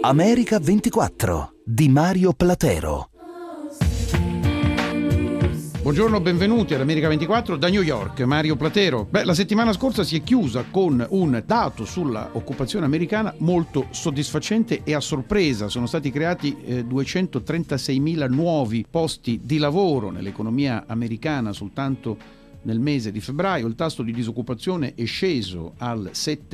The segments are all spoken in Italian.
America 24 di Mario Platero. Buongiorno, benvenuti all'America 24 da New York, Mario Platero. La settimana scorsa si è chiusa con un dato sulla occupazione americana molto soddisfacente e a sorpresa. Sono stati creati 236.000 nuovi posti di lavoro nell'economia americana soltanto nel mese di febbraio. Il tasso di disoccupazione è sceso al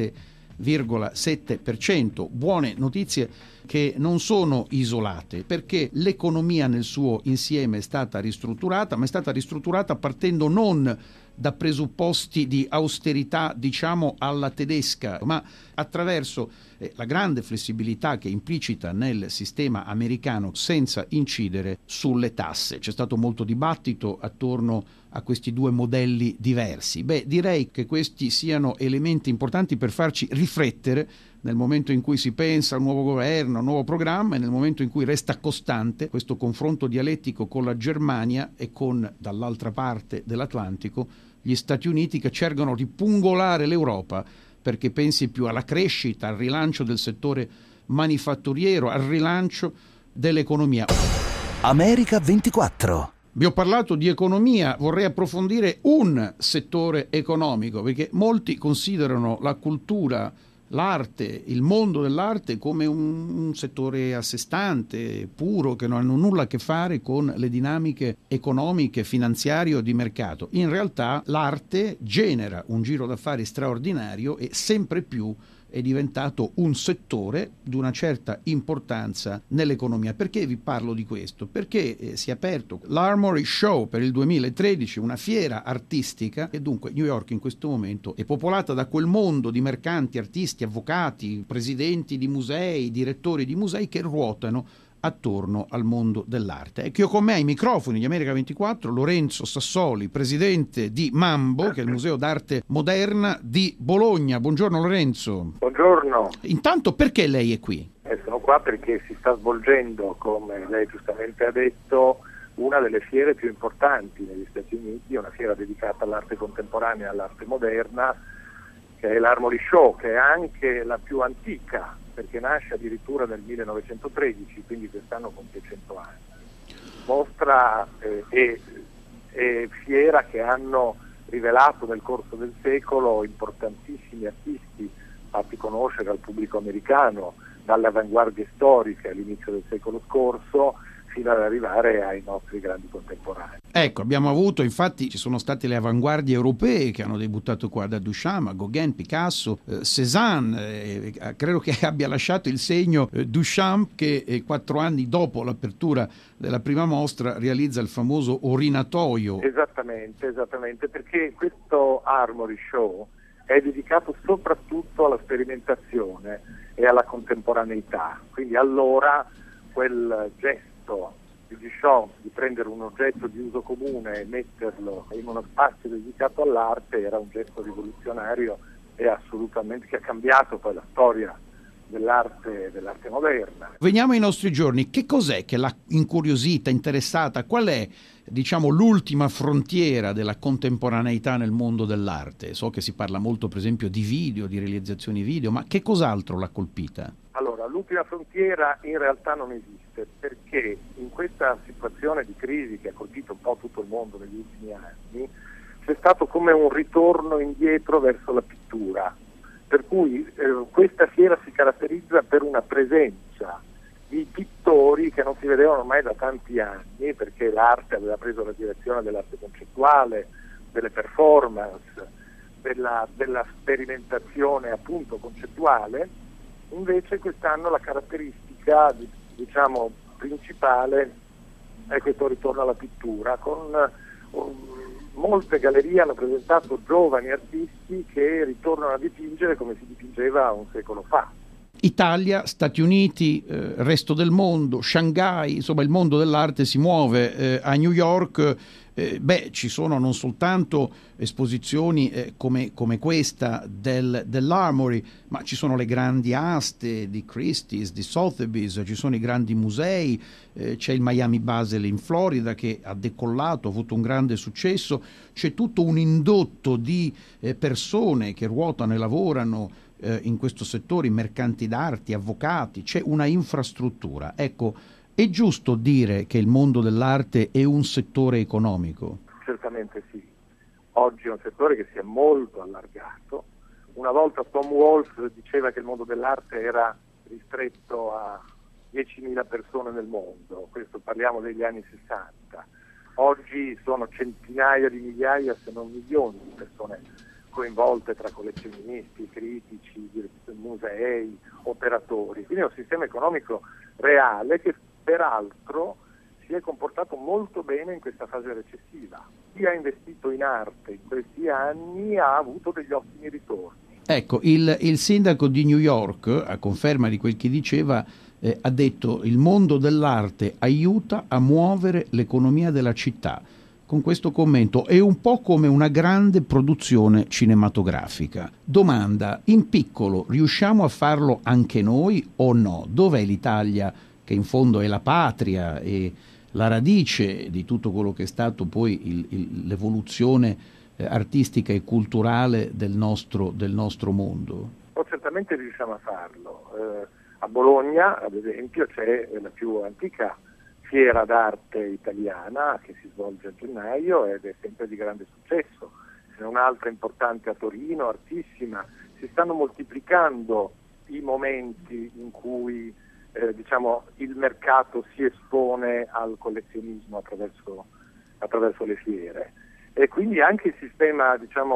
7,7%. Buone notizie che non sono isolate, perché l'economia nel suo insieme è stata ristrutturata, ma è stata ristrutturata partendo non da presupposti di austerità, diciamo, alla tedesca, ma attraverso la grande flessibilità che è implicita nel sistema americano senza incidere sulle tasse. C'è stato molto dibattito attorno a questi due modelli diversi. Direi che questi siano elementi importanti per farci riflettere nel momento in cui si pensa a un nuovo governo, a un nuovo programma, e nel momento in cui resta costante questo confronto dialettico con la Germania e con, dall'altra parte dell'Atlantico, gli Stati Uniti, che cercano di pungolare l'Europa perché pensi più alla crescita, al rilancio del settore manifatturiero, al rilancio dell'economia. America 24. Vi ho parlato di economia, vorrei approfondire un settore economico, perché molti considerano la cultura, l'arte, il mondo dell'arte come un settore a sé stante, puro, che non hanno nulla a che fare con le dinamiche economiche, finanziarie o di mercato. In realtà l'arte genera un giro d'affari straordinario e sempre più è diventato un settore di una certa importanza nell'economia. Perché vi parlo di questo? Perché si è aperto l'Armory Show per il 2013, una fiera artistica, e dunque New York in questo momento è popolata da quel mondo di mercanti, artisti, avvocati, presidenti di musei, direttori di musei che ruotano attorno al mondo dell'arte. E che ho con me ai microfoni di America 24 Lorenzo Sassoli, presidente di Mambo, che è il Museo d'Arte Moderna di Bologna. Buongiorno Lorenzo. Buongiorno. Intanto, perché lei è qui? Sono qua perché si sta svolgendo, come lei giustamente ha detto, una delle fiere più importanti negli Stati Uniti, una fiera dedicata all'arte contemporanea e all'arte moderna, che è l'Armory Show, che è anche la più antica, perché nasce addirittura nel 1913, quindi quest'anno compie 100 anni. Mostra e fiera che hanno rivelato nel corso del secolo importantissimi artisti fatti conoscere al pubblico americano, dalle avanguardie storiche all'inizio del secolo scorso fino ad arrivare ai nostri grandi contemporanei. Ecco, abbiamo avuto, infatti ci sono state le avanguardie europee che hanno debuttato qua, da Duchamp a Gauguin, Picasso, Cézanne, credo che abbia lasciato il segno Duchamp, che 4 anni dopo l'apertura della prima mostra realizza il famoso orinatoio. Esattamente, perché questo Armory Show è dedicato soprattutto alla sperimentazione e alla contemporaneità, quindi allora quel gesto di Duchamp di prendere un oggetto di uso comune e metterlo in uno spazio dedicato all'arte era un gesto rivoluzionario e assolutamente che ha cambiato poi la storia dell'arte moderna. Veniamo ai nostri giorni. Che cos'è che l'ha incuriosita, interessata? Qual è, diciamo, l'ultima frontiera della contemporaneità nel mondo dell'arte? So che si parla molto, per esempio, di video, di realizzazioni video, ma che cos'altro l'ha colpita? Allora, l'ultima frontiera in realtà non esiste, perché in questa situazione di crisi che ha colpito un po' tutto il mondo negli ultimi anni c'è stato come un ritorno indietro verso la pittura, per cui questa fiera si caratterizza per una presenza di pittori che non si vedevano mai da tanti anni, perché l'arte aveva preso la direzione dell'arte concettuale, delle performance, della sperimentazione appunto concettuale. Invece quest'anno la caratteristica, diciamo, principale è questo ritorno alla pittura, con molte gallerie hanno presentato giovani artisti che ritornano a dipingere come si dipingeva un secolo fa. Italia, Stati Uniti, resto del mondo, Shanghai, insomma il mondo dell'arte si muove. A New York ci sono non soltanto esposizioni come questa dell'Armory, ma ci sono le grandi aste di Christie's, di Sotheby's, ci sono i grandi musei, c'è il Miami Basel in Florida che ha decollato, ha avuto un grande successo, c'è tutto un indotto di persone che ruotano e lavorano in questo settore, i mercanti d'arte, avvocati, c'è una infrastruttura. Ecco, è giusto dire che il mondo dell'arte è un settore economico? Certamente sì. Oggi è un settore che si è molto allargato. Una volta Tom Wolfe diceva che il mondo dell'arte era ristretto a 10.000 persone nel mondo, questo parliamo degli anni 60. Oggi sono centinaia di migliaia, se non milioni di persone coinvolte tra collezionisti, critici, musei, operatori. Quindi è un sistema economico reale che peraltro si è comportato molto bene in questa fase recessiva. Chi ha investito in arte in questi anni ha avuto degli ottimi ritorni. Ecco, il sindaco di New York, a conferma di quel che diceva, ha detto: il mondo dell'arte aiuta a muovere l'economia della città. Con questo commento è un po' come una grande produzione cinematografica. Domanda: in piccolo riusciamo a farlo anche noi o no? Dov'è l'Italia, che in fondo è la patria e la radice di tutto quello che è stato poi l'evoluzione artistica e culturale del nostro mondo? Certamente riusciamo a farlo. A Bologna, ad esempio, c'è la più antica fiera d'arte italiana che si svolge a gennaio ed è sempre di grande successo. Ce n'è un'altra importante a Torino, artissima. Si stanno moltiplicando i momenti in cui il mercato si espone al collezionismo attraverso le fiere. E quindi anche il sistema,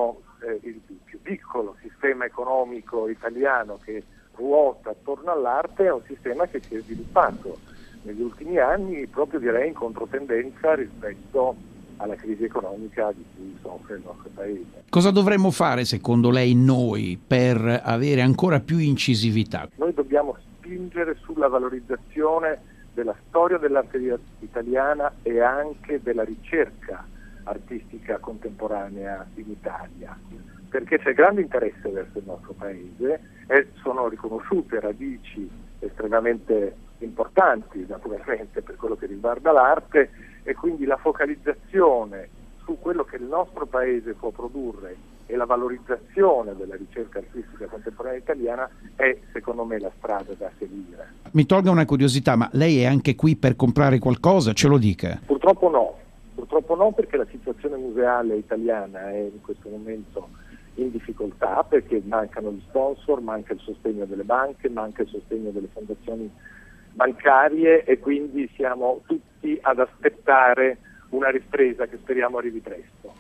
il più piccolo sistema economico italiano che ruota attorno all'arte è un sistema che si è sviluppato negli ultimi anni, proprio direi in controtendenza rispetto alla crisi economica di cui soffre il nostro paese. Cosa dovremmo fare, secondo lei, noi per avere ancora più incisività? Noi dobbiamo spingere sulla valorizzazione della storia dell'arte italiana e anche della ricerca artistica contemporanea in Italia, perché c'è grande interesse verso il nostro paese e sono riconosciute radici estremamente importanti naturalmente per quello che riguarda l'arte, e quindi la focalizzazione su quello che il nostro paese può produrre e la valorizzazione della ricerca artistica contemporanea italiana è, secondo me, la strada da seguire. Mi tolga una curiosità, ma lei è anche qui per comprare qualcosa? Ce lo dica. Purtroppo no, perché la situazione museale italiana è in questo momento in difficoltà, perché mancano gli sponsor, manca il sostegno delle banche, manca il sostegno delle fondazioni bancarie, e quindi siamo tutti ad aspettare una ripresa che speriamo arrivi presto.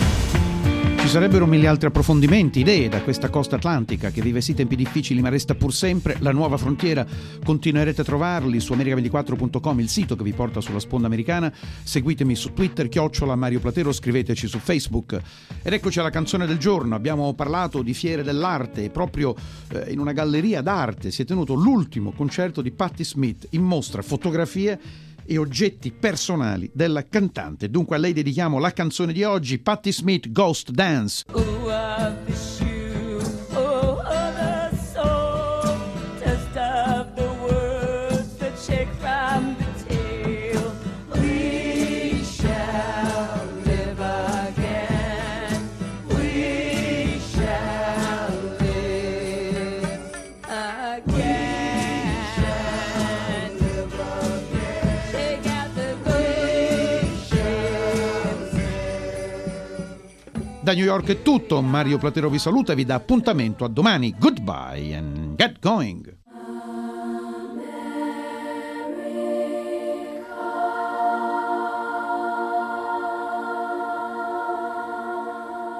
Ci sarebbero mille altri approfondimenti, idee da questa costa atlantica che vive sì tempi difficili ma resta pur sempre la nuova frontiera. Continuerete a trovarli su America24.com, il sito che vi porta sulla sponda americana. Seguitemi su Twitter, @Mario Platero, scriveteci su Facebook. Ed eccoci alla canzone del giorno. Abbiamo parlato di fiere dell'arte e proprio in una galleria d'arte si è tenuto l'ultimo concerto di Patti Smith, in mostra fotografie e oggetti personali della cantante. Dunque a lei dedichiamo la canzone di oggi, Patti Smith, Ghost Dance. Da New York è tutto, Mario Platero vi saluta e vi dà appuntamento a domani. Goodbye and get going.